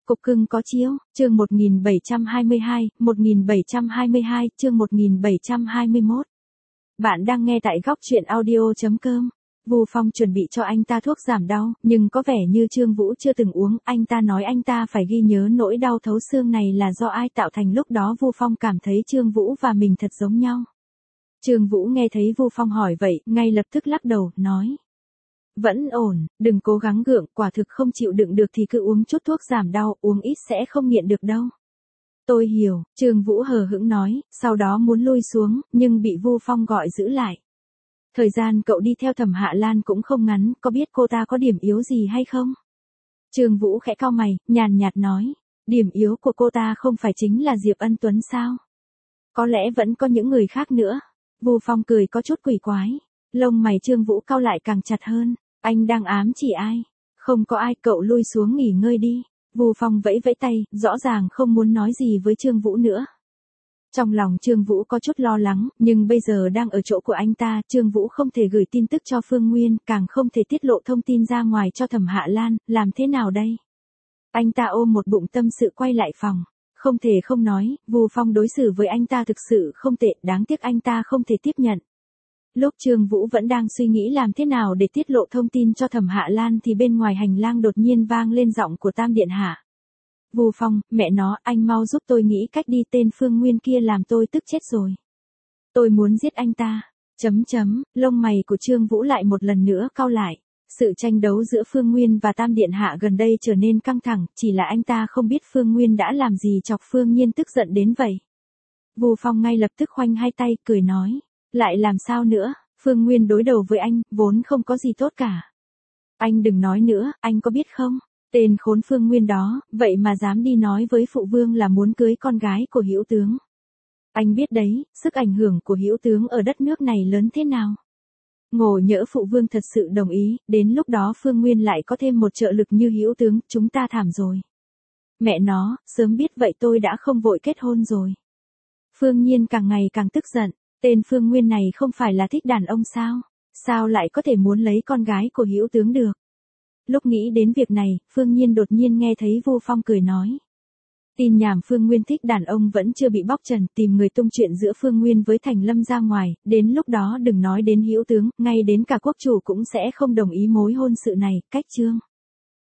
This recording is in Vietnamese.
Cục cưng có chiếu, chương 1722, chương 1721. Bạn đang nghe tại góc truyện audio.com. Vu Phong chuẩn bị cho anh ta thuốc giảm đau, nhưng có vẻ như Trương Vũ chưa từng uống, anh ta nói anh ta phải ghi nhớ nỗi đau thấu xương này là do ai tạo thành. Lúc đó Vu Phong cảm thấy Trương Vũ và mình thật giống nhau. Trương Vũ nghe thấy Vu Phong hỏi vậy, ngay lập tức lắc đầu, nói. Vẫn ổn, đừng cố gắng gượng, quả thực không chịu đựng được thì cứ uống chút thuốc giảm đau, uống ít sẽ không nghiện được đâu. Tôi hiểu, Trương Vũ hờ hững nói, sau đó muốn lui xuống, nhưng bị Vu Phong gọi giữ lại. Thời gian cậu đi theo Thẩm Hạ Lan cũng không ngắn, có biết cô ta có điểm yếu gì hay không? Trương Vũ khẽ cau mày, nhàn nhạt nói, điểm yếu của cô ta không phải chính là Diệp Ân Tuấn sao? Có lẽ vẫn có những người khác nữa. Vu Phong cười có chút quỷ quái, lông mày Trương Vũ cau lại càng chặt hơn. Anh đang ám chỉ ai? Không có ai, cậu lui xuống nghỉ ngơi đi. Vu Phong vẫy vẫy tay, rõ ràng không muốn nói gì với Trương Vũ nữa. Trong lòng Trương Vũ có chút lo lắng, nhưng bây giờ đang ở chỗ của anh ta, Trương Vũ không thể gửi tin tức cho Phương Nguyên, càng không thể tiết lộ thông tin ra ngoài cho Thẩm Hạ Lan, làm thế nào đây? Anh ta ôm một bụng tâm sự quay lại phòng. Không thể không nói, Vu Phong đối xử với anh ta thực sự không tệ, đáng tiếc anh ta không thể tiếp nhận. Lúc Trương Vũ vẫn đang suy nghĩ làm thế nào để tiết lộ thông tin cho Thẩm Hạ Lan thì bên ngoài hành lang đột nhiên vang lên giọng của Tam Điện Hạ. Vu Phong, mẹ nó, anh mau giúp tôi nghĩ cách đi, tên Phương Nguyên kia làm tôi tức chết rồi. Tôi muốn giết anh ta. Lông mày của Trương Vũ lại một lần nữa cau lại. Sự tranh đấu giữa Phương Nguyên và Tam Điện Hạ gần đây trở nên căng thẳng, chỉ là anh ta không biết Phương Nguyên đã làm gì chọc Phương Nhiên tức giận đến vậy. Vu Phong ngay lập tức khoanh hai tay, cười nói. Lại làm sao nữa, Phương Nguyên đối đầu với anh, vốn không có gì tốt cả. Anh đừng nói nữa, anh có biết không? Tên khốn Phương Nguyên đó, vậy mà dám đi nói với phụ vương là muốn cưới con gái của Hữu tướng. Anh biết đấy, sức ảnh hưởng của Hữu tướng ở đất nước này lớn thế nào. Ngộ nhỡ phụ vương thật sự đồng ý, đến lúc đó Phương Nguyên lại có thêm một trợ lực như Hữu tướng, chúng ta thảm rồi. Mẹ nó, sớm biết vậy tôi đã không vội kết hôn rồi. Phương Nhiên càng ngày càng tức giận. Tên Phương Nguyên này không phải là thích đàn ông sao? Sao lại có thể muốn lấy con gái của Hữu tướng được? Lúc nghĩ đến việc này, Phương Nhiên đột nhiên nghe thấy Vu Phong cười nói. Tin nhảm Phương Nguyên thích đàn ông vẫn chưa bị bóc trần, tìm người tung chuyện giữa Phương Nguyên với Thành Lâm ra ngoài, đến lúc đó đừng nói đến Hữu tướng, ngay đến cả quốc chủ cũng sẽ không đồng ý mối hôn sự này, cách chương.